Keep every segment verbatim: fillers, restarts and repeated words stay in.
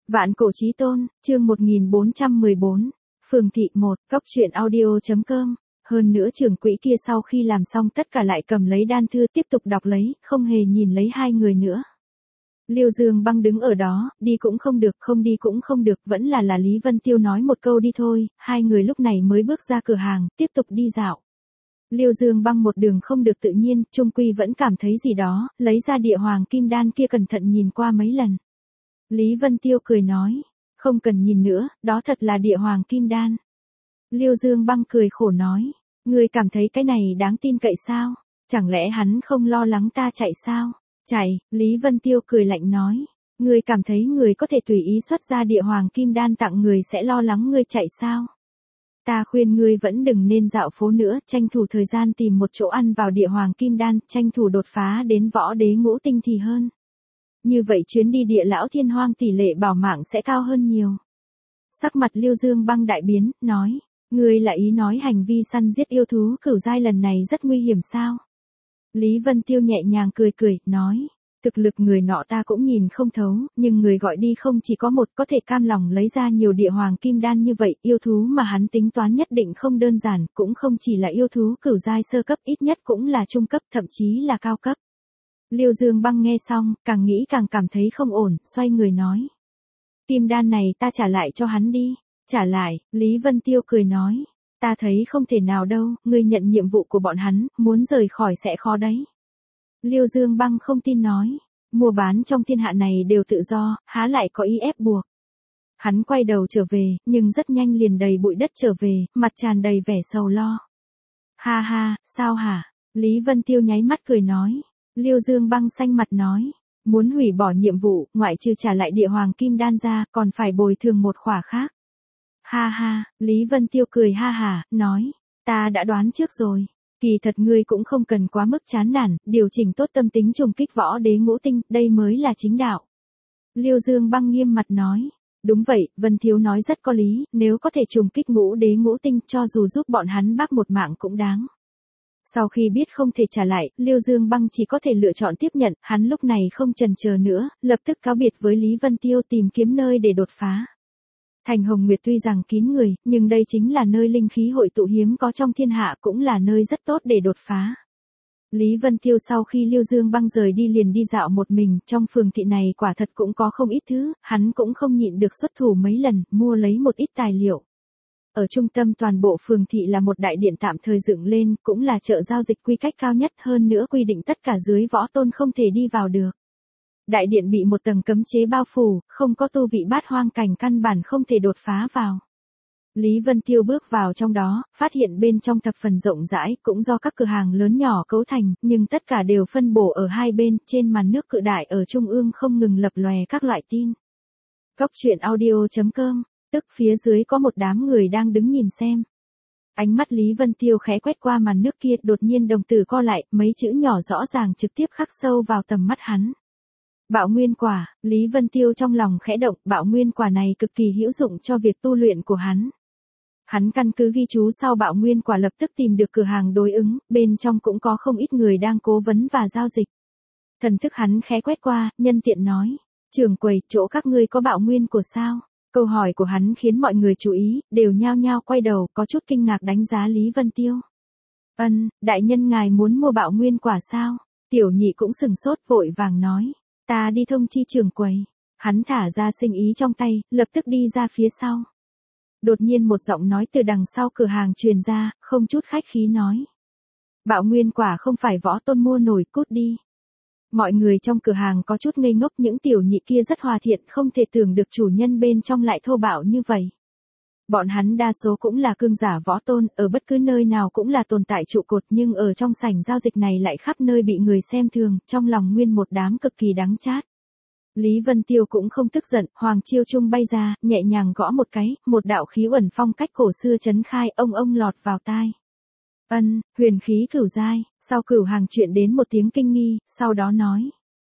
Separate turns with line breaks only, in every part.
Vạn cổ chí tôn, chương một nghìn bốn trăm mười bốn, Phường thị một, cốc truyện audio.com. Hơn nữa trưởng quỹ kia sau khi làm xong tất cả lại cầm lấy đan thư tiếp tục đọc lấy, không hề nhìn lấy hai người nữa. Liêu Dương Băng đứng ở đó, đi cũng không được, không đi cũng không được, vẫn là là Lý Vân Tiêu nói một câu đi thôi, hai người lúc này mới bước ra cửa hàng, tiếp tục đi dạo. Liêu Dương Băng một đường không được tự nhiên, trung quy vẫn cảm thấy gì đó, lấy ra địa hoàng kim đan kia cẩn thận nhìn qua mấy lần. Lý Vân Tiêu cười nói, không cần nhìn nữa, đó thật là địa hoàng kim đan. Liêu Dương Băng cười khổ nói, ngươi cảm thấy cái này đáng tin cậy sao? Chẳng lẽ hắn không lo lắng ta chạy sao? Chạy, Lý Vân Tiêu cười lạnh nói, ngươi cảm thấy người có thể tùy ý xuất ra địa hoàng kim đan tặng người sẽ lo lắng ngươi chạy sao? Ta khuyên ngươi vẫn đừng nên dạo phố nữa, tranh thủ thời gian tìm một chỗ ăn vào địa hoàng kim đan, tranh thủ đột phá đến võ đế ngũ tinh thì hơn. Như vậy chuyến đi địa lão thiên hoang tỷ lệ bảo mạng sẽ cao hơn nhiều. Sắc mặt Liêu Dương Băng đại biến, nói, ngươi là ý nói hành vi săn giết yêu thú cửu giai lần này rất nguy hiểm sao? Lý Vân Tiêu nhẹ nhàng cười cười, nói, thực lực người nọ ta cũng nhìn không thấu, nhưng người gọi đi không chỉ có một, có thể cam lòng lấy ra nhiều địa hoàng kim đan như vậy, yêu thú mà hắn tính toán nhất định không đơn giản, cũng không chỉ là yêu thú cửu giai sơ cấp, ít nhất cũng là trung cấp, thậm chí là cao cấp. Liêu Dương Băng nghe xong, càng nghĩ càng cảm thấy không ổn, xoay người nói, kim đan này ta trả lại cho hắn đi. Trả lại, Lý Vân Tiêu cười nói, ta thấy không thể nào đâu, ngươi nhận nhiệm vụ của bọn hắn, muốn rời khỏi sẽ khó đấy. Liêu Dương Băng không tin nói, mua bán trong thiên hạ này đều tự do, há lại có ý ép buộc. Hắn quay đầu trở về, nhưng rất nhanh liền đầy bụi đất trở về, mặt tràn đầy vẻ sầu lo. Ha ha, sao hả? Lý Vân Tiêu nháy mắt cười nói. Liêu Dương Băng xanh mặt nói, muốn hủy bỏ nhiệm vụ, ngoại trừ trả lại địa hoàng kim đan ra, còn phải bồi thường một khỏa khác. Ha ha, Lý Vân Tiêu cười ha hả, nói, ta đã đoán trước rồi. Kỳ thật ngươi cũng không cần quá mức chán nản, điều chỉnh tốt tâm tính trùng kích võ đế ngũ tinh, đây mới là chính đạo. Liêu Dương Băng nghiêm mặt nói, đúng vậy, Vân Thiếu nói rất có lý, nếu có thể trùng kích ngũ đế ngũ tinh cho dù giúp bọn hắn bác một mạng cũng đáng. Sau khi biết không thể trả lại, Liêu Dương Băng chỉ có thể lựa chọn tiếp nhận, hắn lúc này không chần chờ nữa, lập tức cáo biệt với Lý Vân Tiêu tìm kiếm nơi để đột phá. Thành Hồng Nguyệt tuy rằng kín người, nhưng đây chính là nơi linh khí hội tụ hiếm có trong thiên hạ, cũng là nơi rất tốt để đột phá. Lý Vân Tiêu sau khi Liêu Dương Băng rời đi liền đi dạo một mình, trong phường thị này quả thật cũng có không ít thứ, hắn cũng không nhịn được xuất thủ mấy lần, mua lấy một ít tài liệu. Ở trung tâm toàn bộ phường thị là một đại điện tạm thời dựng lên, cũng là chợ giao dịch quy cách cao nhất, hơn nữa quy định tất cả dưới võ tôn không thể đi vào được. Đại điện bị một tầng cấm chế bao phủ, không có tu vị bát hoang cảnh căn bản không thể đột phá vào. Lý Vân Tiêu bước vào trong đó, phát hiện bên trong thập phần rộng rãi, cũng do các cửa hàng lớn nhỏ cấu thành, nhưng tất cả đều phân bổ ở hai bên, trên màn nước cự đại ở trung ương không ngừng lập lòe các loại tin. Cốc truyện audio.com, tức phía dưới có một đám người đang đứng nhìn xem. Ánh mắt Lý Vân Tiêu khẽ quét qua màn nước kia, đột nhiên đồng tử co lại, mấy chữ nhỏ rõ ràng trực tiếp khắc sâu vào tầm mắt hắn. Bạo nguyên quả, Lý Vân Tiêu trong lòng khẽ động, bạo nguyên quả này cực kỳ hữu dụng cho việc tu luyện của hắn. Hắn căn cứ ghi chú sau bạo nguyên quả lập tức tìm được cửa hàng đối ứng, bên trong cũng có không ít người đang cố vấn và giao dịch. Thần thức hắn khẽ quét qua, nhân tiện nói, trưởng quầy, chỗ các ngươi có bạo nguyên của sao? Câu hỏi của hắn khiến mọi người chú ý, đều nhao nhao quay đầu, có chút kinh ngạc đánh giá Lý Vân Tiêu. Ân, đại nhân ngài muốn mua bạo nguyên quả sao? Tiểu nhị cũng sừng sốt vội vàng nói. Ta đi thông chi trưởng quầy. Hắn thả ra sinh ý trong tay, lập tức đi ra phía sau. Đột nhiên một giọng nói từ đằng sau cửa hàng truyền ra, không chút khách khí nói. Bạo nguyên quả không phải võ tôn mua nổi, cút đi. Mọi người trong cửa hàng có chút ngây ngốc, những tiểu nhị kia rất hòa thiện, không thể tưởng được chủ nhân bên trong lại thô bạo như vậy. Bọn hắn đa số cũng là cương giả võ tôn, ở bất cứ nơi nào cũng là tồn tại trụ cột, nhưng ở trong sảnh giao dịch này lại khắp nơi bị người xem thường, trong lòng nguyên một đám cực kỳ đắng chát. Lý Vân Tiêu cũng không tức giận, Hoàng Chiêu Trung bay ra, nhẹ nhàng gõ một cái, một đạo khí uẩn phong cách cổ xưa chấn khai, ông ông lọt vào tai. Ân, huyền khí cửu giai, sau cửu hàng chuyện đến một tiếng kinh nghi, sau đó nói.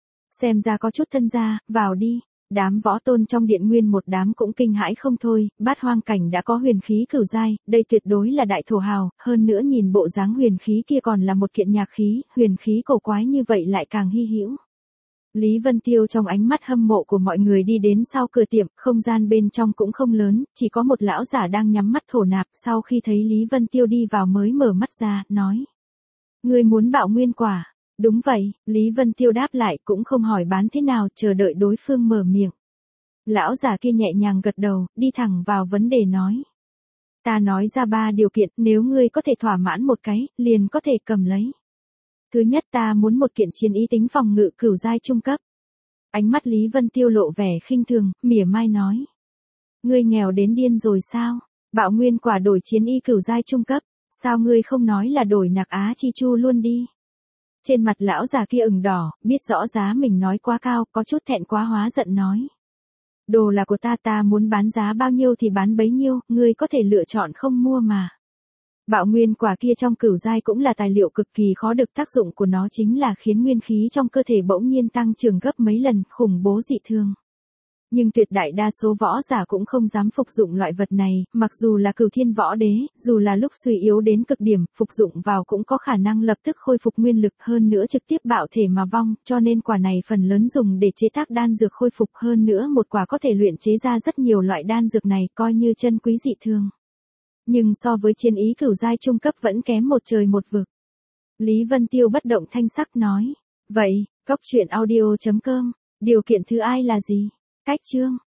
Xem ra có chút thân gia, vào đi. Đám võ tôn trong điện nguyên một đám cũng kinh hãi không thôi, bát hoang cảnh đã có huyền khí cửu giai, đây tuyệt đối là đại thổ hào, hơn nữa nhìn bộ dáng huyền khí kia còn là một kiện nhạc khí, huyền khí cổ quái như vậy lại càng hy hữu. Lý Vân Tiêu trong ánh mắt hâm mộ của mọi người đi đến sau cửa tiệm, không gian bên trong cũng không lớn, chỉ có một lão giả đang nhắm mắt thổ nạp, sau khi thấy Lý Vân Tiêu đi vào mới mở mắt ra, nói. Ngươi muốn bạo nguyên quả? Đúng vậy, Lý Vân Tiêu đáp lại cũng không hỏi bán thế nào, chờ đợi đối phương mở miệng. Lão giả kia nhẹ nhàng gật đầu, đi thẳng vào vấn đề nói. Ta nói ra ba điều kiện, nếu ngươi có thể thỏa mãn một cái, liền có thể cầm lấy. Thứ nhất, ta muốn một kiện chiến ý tính phòng ngự cửu giai trung cấp. Ánh mắt Lý Vân Tiêu lộ vẻ khinh thường, mỉa mai nói. Ngươi nghèo đến điên rồi sao? Bạo nguyên quả đổi chiến y cửu giai trung cấp, sao ngươi không nói là đổi nạc á chi chu luôn đi? Trên mặt lão già kia ửng đỏ, biết rõ giá mình nói quá cao, có chút thẹn quá hóa giận nói. Đồ là của ta, ta muốn bán giá bao nhiêu thì bán bấy nhiêu, ngươi có thể lựa chọn không mua mà. Bạo nguyên quả kia trong cửu giai cũng là tài liệu cực kỳ khó được, tác dụng của nó chính là khiến nguyên khí trong cơ thể bỗng nhiên tăng trưởng gấp mấy lần, khủng bố dị thường. Nhưng tuyệt đại đa số võ giả cũng không dám phục dụng loại vật này, mặc dù là cửu thiên võ đế, dù là lúc suy yếu đến cực điểm, phục dụng vào cũng có khả năng lập tức khôi phục nguyên lực, hơn nữa trực tiếp bạo thể mà vong, cho nên quả này phần lớn dùng để chế tác đan dược khôi phục, hơn nữa một quả có thể luyện chế ra rất nhiều loại đan dược này, coi như chân quý dị thường. Nhưng so với chiến ý cửu giai trung cấp vẫn kém một trời một vực. Lý Vân Tiêu bất động thanh sắc nói. Vậy, cốc truyện audio chấm com, điều kiện thứ ai là gì? Cách chương.